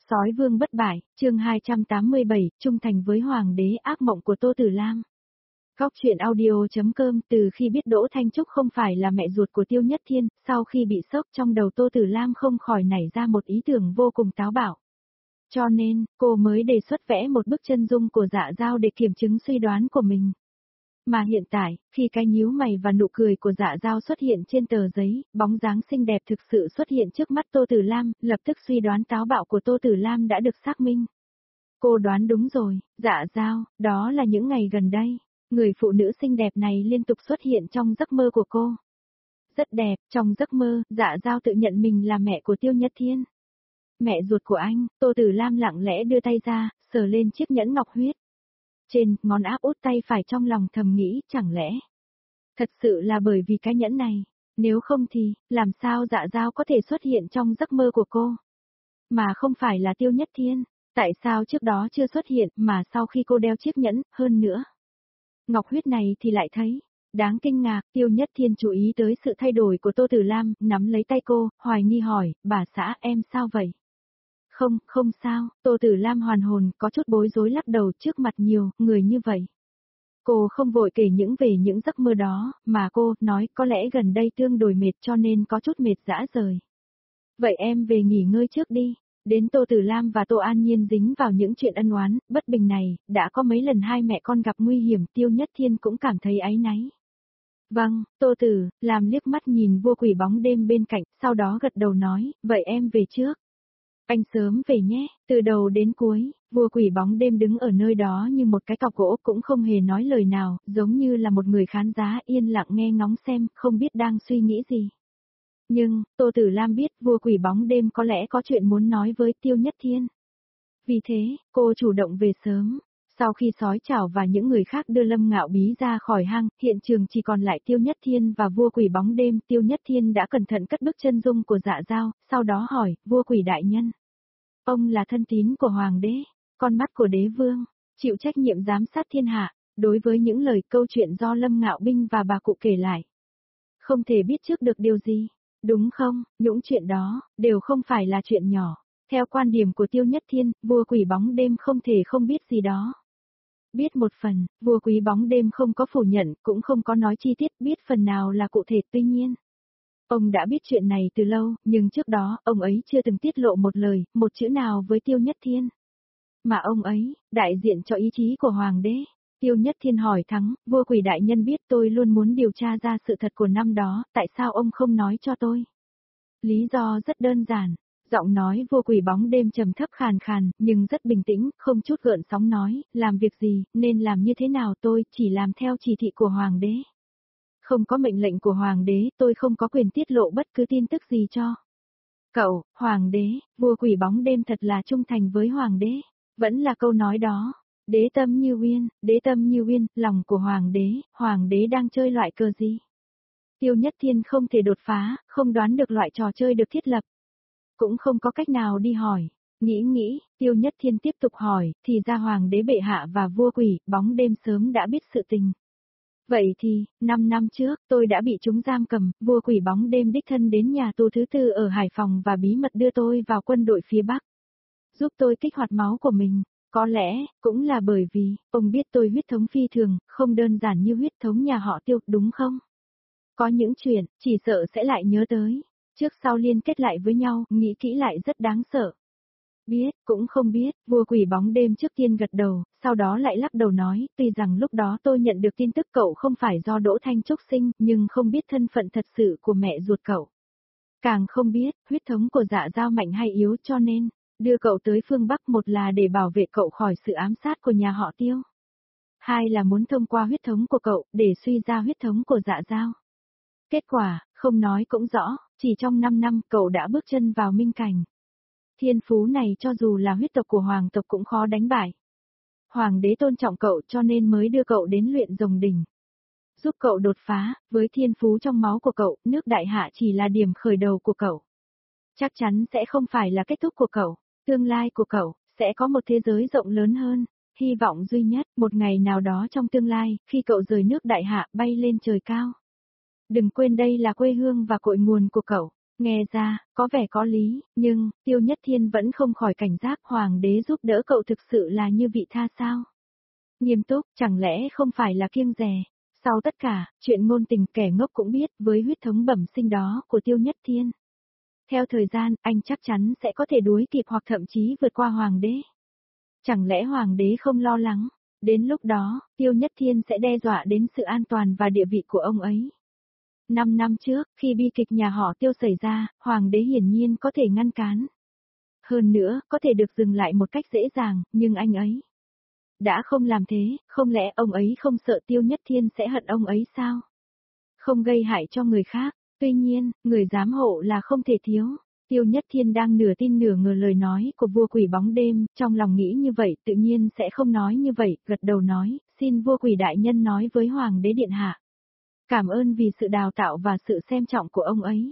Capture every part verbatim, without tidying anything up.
Sói vương bất bại, chương hai trăm tám mươi bảy, trung thành với hoàng đế, ác mộng của Tô Tử Lam. Góc truyện audio.com. Từ khi biết Đỗ Thanh Trúc không phải là mẹ ruột của Tiêu Nhất Thiên, sau khi bị sốc trong đầu Tô Tử Lam không khỏi nảy ra một ý tưởng vô cùng táo bạo. Cho nên, cô mới đề xuất vẽ một bức chân dung của Dạ Dao để kiểm chứng suy đoán của mình. Mà hiện tại, khi cái nhíu mày và nụ cười của Dạ Dao xuất hiện trên tờ giấy, bóng dáng xinh đẹp thực sự xuất hiện trước mắt Tô Tử Lam, lập tức suy đoán táo bạo của Tô Tử Lam đã được xác minh. Cô đoán đúng rồi, Dạ Dao, đó là những ngày gần đây, người phụ nữ xinh đẹp này liên tục xuất hiện trong giấc mơ của cô. Rất đẹp, trong giấc mơ, Dạ Dao tự nhận mình là mẹ của Tiêu Nhất Thiên. Mẹ ruột của anh, Tô Tử Lam lặng lẽ đưa tay ra, sờ lên chiếc nhẫn ngọc huyết. Trên, ngón áp út tay phải trong lòng thầm nghĩ, chẳng lẽ thật sự là bởi vì cái nhẫn này, nếu không thì, làm sao Dạ Dao có thể xuất hiện trong giấc mơ của cô? Mà không phải là Tiêu Nhất Thiên, tại sao trước đó chưa xuất hiện mà sau khi cô đeo chiếc nhẫn, hơn nữa? Ngọc huyết này thì lại thấy, đáng kinh ngạc, Tiêu Nhất Thiên chú ý tới sự thay đổi của Tô Tử Lam, nắm lấy tay cô, hoài nghi hỏi, bà xã em sao vậy? Không, không sao, Tô Tử Lam hoàn hồn, có chút bối rối lắc đầu trước mặt nhiều người như vậy. Cô không vội kể những về những giấc mơ đó, mà cô nói có lẽ gần đây tương đối mệt cho nên có chút mệt dã rời. Vậy em về nghỉ ngơi trước đi. Đến Tô Tử Lam và Tô An Nhiên dính vào những chuyện ân oán, bất bình này, đã có mấy lần hai mẹ con gặp nguy hiểm, Tiêu Nhất Thiên cũng cảm thấy áy náy. Vâng, Tô Tử, làm liếc mắt nhìn vua quỷ bóng đêm bên cạnh, sau đó gật đầu nói, vậy em về trước. Anh sớm về nhé, từ đầu đến cuối, vua quỷ bóng đêm đứng ở nơi đó như một cái cọc gỗ cũng không hề nói lời nào, giống như là một người khán giả yên lặng nghe ngóng xem, không biết đang suy nghĩ gì. Nhưng, Tô Tử Lam biết vua quỷ bóng đêm có lẽ có chuyện muốn nói với Tiêu Nhất Thiên. Vì thế, cô chủ động về sớm. Sau khi sói chảo và những người khác đưa Lâm Ngạo Bí ra khỏi hang, hiện trường chỉ còn lại Tiêu Nhất Thiên và vua quỷ bóng đêm. Tiêu Nhất Thiên đã cẩn thận cất bức chân dung của Dạ Dao, sau đó hỏi, vua quỷ đại nhân. Ông là thân tín của hoàng đế, con mắt của đế vương, chịu trách nhiệm giám sát thiên hạ, đối với những lời câu chuyện do Lâm Ngạo Binh và bà cụ kể lại. Không thể biết trước được điều gì, đúng không? Những chuyện đó, đều không phải là chuyện nhỏ. Theo quan điểm của Tiêu Nhất Thiên, vua quỷ bóng đêm không thể không biết gì đó. Biết một phần, vua quý bóng đêm không có phủ nhận, cũng không có nói chi tiết, biết phần nào là cụ thể, tuy nhiên. Ông đã biết chuyện này từ lâu, nhưng trước đó, ông ấy chưa từng tiết lộ một lời, một chữ nào với Tiêu Nhất Thiên. Mà ông ấy, đại diện cho ý chí của hoàng đế. Tiêu Nhất Thiên hỏi thắng, vua quỷ đại nhân biết tôi luôn muốn điều tra ra sự thật của năm đó, tại sao ông không nói cho tôi? Lý do rất đơn giản. Giọng nói vua quỷ bóng đêm trầm thấp khàn khàn, nhưng rất bình tĩnh, không chút gợn sóng nói, làm việc gì, nên làm như thế nào tôi chỉ làm theo chỉ thị của hoàng đế. Không có mệnh lệnh của hoàng đế, tôi không có quyền tiết lộ bất cứ tin tức gì cho. Cậu, hoàng đế, vua quỷ bóng đêm thật là trung thành với hoàng đế, vẫn là câu nói đó. Đế tâm như uyên, đế tâm như uyên, lòng của hoàng đế, hoàng đế đang chơi loại cờ gì? Tiêu Nhất Thiên không thể đột phá, không đoán được loại trò chơi được thiết lập. Cũng không có cách nào đi hỏi. Nghĩ nghĩ, Tiêu Nhất Thiên tiếp tục hỏi, thì ra hoàng đế bệ hạ và vua quỷ, bóng đêm sớm đã biết sự tình. Vậy thì, năm năm trước, tôi đã bị chúng giam cầm, vua quỷ bóng đêm đích thân đến nhà tù thứ tư ở Hải Phòng và bí mật đưa tôi vào quân đội phía Bắc. Giúp tôi kích hoạt máu của mình. Có lẽ, cũng là bởi vì, ông biết tôi huyết thống phi thường, không đơn giản như huyết thống nhà họ Tiêu, đúng không? Có những chuyện, chỉ sợ sẽ lại nhớ tới. Trước sau liên kết lại với nhau, nghĩ kỹ lại rất đáng sợ. Biết, cũng không biết, vua quỷ bóng đêm trước tiên gật đầu, sau đó lại lắc đầu nói, tuy rằng lúc đó tôi nhận được tin tức cậu không phải do Đỗ Thanh Trúc sinh, nhưng không biết thân phận thật sự của mẹ ruột cậu. Càng không biết, huyết thống của Dạ Dao mạnh hay yếu cho nên, đưa cậu tới phương Bắc một là để bảo vệ cậu khỏi sự ám sát của nhà họ Tiêu. Hai là muốn thông qua huyết thống của cậu, để suy ra huyết thống của Dạ Dao. Kết quả, không nói cũng rõ, chỉ trong năm năm cậu đã bước chân vào minh cảnh. Thiên phú này cho dù là huyết tộc của hoàng tộc cũng khó đánh bại. Hoàng đế tôn trọng cậu cho nên mới đưa cậu đến luyện rồng đỉnh. Giúp cậu đột phá, với thiên phú trong máu của cậu, nước đại hạ chỉ là điểm khởi đầu của cậu. Chắc chắn sẽ không phải là kết thúc của cậu, tương lai của cậu, sẽ có một thế giới rộng lớn hơn. Hy vọng duy nhất, một ngày nào đó trong tương lai, khi cậu rời nước đại hạ bay lên trời cao. Đừng quên đây là quê hương và cội nguồn của cậu. Nghe ra, có vẻ có lý, nhưng, Tiêu Nhất Thiên vẫn không khỏi cảnh giác hoàng đế giúp đỡ cậu thực sự là như vị tha sao? Nghiêm túc, chẳng lẽ không phải là kiêng dè? Sau tất cả, chuyện ngôn tình kẻ ngốc cũng biết với huyết thống bẩm sinh đó của Tiêu Nhất Thiên. Theo thời gian, anh chắc chắn sẽ có thể đuổi kịp hoặc thậm chí vượt qua hoàng đế. Chẳng lẽ hoàng đế không lo lắng? Đến lúc đó, Tiêu Nhất Thiên sẽ đe dọa đến sự an toàn và địa vị của ông ấy. Năm năm trước, khi bi kịch nhà họ Tiêu xảy ra, hoàng đế hiển nhiên có thể ngăn cản. Hơn nữa, có thể được dừng lại một cách dễ dàng, nhưng anh ấy đã không làm thế, không lẽ ông ấy không sợ Tiêu Nhất Thiên sẽ hận ông ấy sao? Không gây hại cho người khác, tuy nhiên, người giám hộ là không thể thiếu. Tiêu Nhất Thiên đang nửa tin nửa ngờ lời nói của vua quỷ bóng đêm, trong lòng nghĩ như vậy tự nhiên sẽ không nói như vậy, gật đầu nói, xin vua quỷ đại nhân nói với hoàng đế điện hạ. Cảm ơn vì sự đào tạo và sự xem trọng của ông ấy.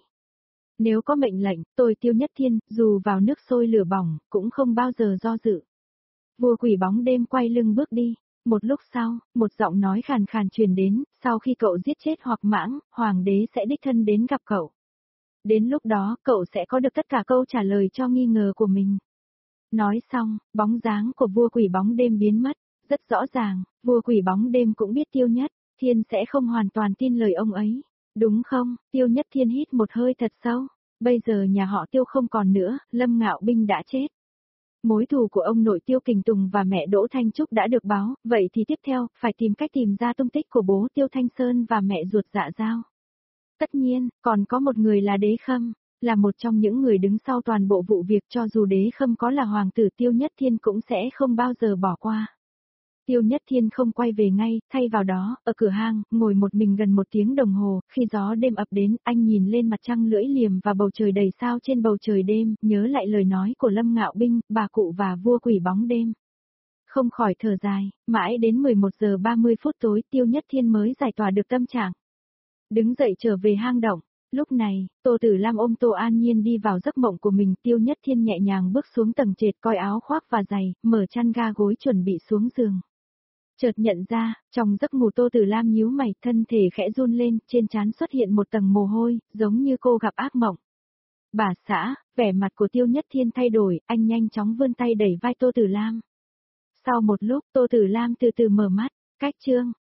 Nếu có mệnh lệnh, tôi Tiêu Nhất Thiên, dù vào nước sôi lửa bỏng, cũng không bao giờ do dự. Vua quỷ bóng đêm quay lưng bước đi. Một lúc sau, một giọng nói khàn khàn truyền đến, sau khi cậu giết chết hoặc mãng, hoàng đế sẽ đích thân đến gặp cậu. Đến lúc đó, cậu sẽ có được tất cả câu trả lời cho nghi ngờ của mình. Nói xong, bóng dáng của vua quỷ bóng đêm biến mất. Rất rõ ràng, vua quỷ bóng đêm cũng biết Tiêu Nhất Thiên sẽ không hoàn toàn tin lời ông ấy. Đúng không? Tiêu Nhất Thiên hít một hơi thật sâu. Bây giờ nhà họ Tiêu không còn nữa, Lâm Ngạo Binh đã chết. Mối thù của ông nội Tiêu Kình Tùng và mẹ Đỗ Thanh Trúc đã được báo, vậy thì tiếp theo, phải tìm cách tìm ra tung tích của bố Tiêu Thanh Sơn và mẹ ruột Dạ Dao. Tất nhiên, còn có một người là Đế Khâm, là một trong những người đứng sau toàn bộ vụ việc, cho dù Đế Khâm có là hoàng tử Tiêu Nhất Thiên cũng sẽ không bao giờ bỏ qua. Tiêu Nhất Thiên không quay về ngay, thay vào đó, ở cửa hang, ngồi một mình gần một tiếng đồng hồ, khi gió đêm ập đến, anh nhìn lên mặt trăng lưỡi liềm và bầu trời đầy sao trên bầu trời đêm, nhớ lại lời nói của Lâm Ngạo Binh, bà cụ và vua quỷ bóng đêm. Không khỏi thở dài, mãi đến mười một giờ ba mươi phút tối Tiêu Nhất Thiên mới giải tỏa được tâm trạng. Đứng dậy trở về hang động. Lúc này, Tô Tử Lam ôm Tô An Nhiên đi vào giấc mộng của mình. Tiêu Nhất Thiên nhẹ nhàng bước xuống tầng trệt, coi áo khoác và giày, mở chăn ga gối chuẩn bị xuống giường. Chợt nhận ra, trong giấc ngủ Tô Tử Lam nhíu mày, thân thể khẽ run lên, trên trán xuất hiện một tầng mồ hôi, giống như cô gặp ác mộng. Bà xã, vẻ mặt của Tiêu Nhất Thiên thay đổi, anh nhanh chóng vươn tay đẩy vai Tô Tử Lam. Sau một lúc, Tô Tử Lam từ từ mở mắt, cách chương.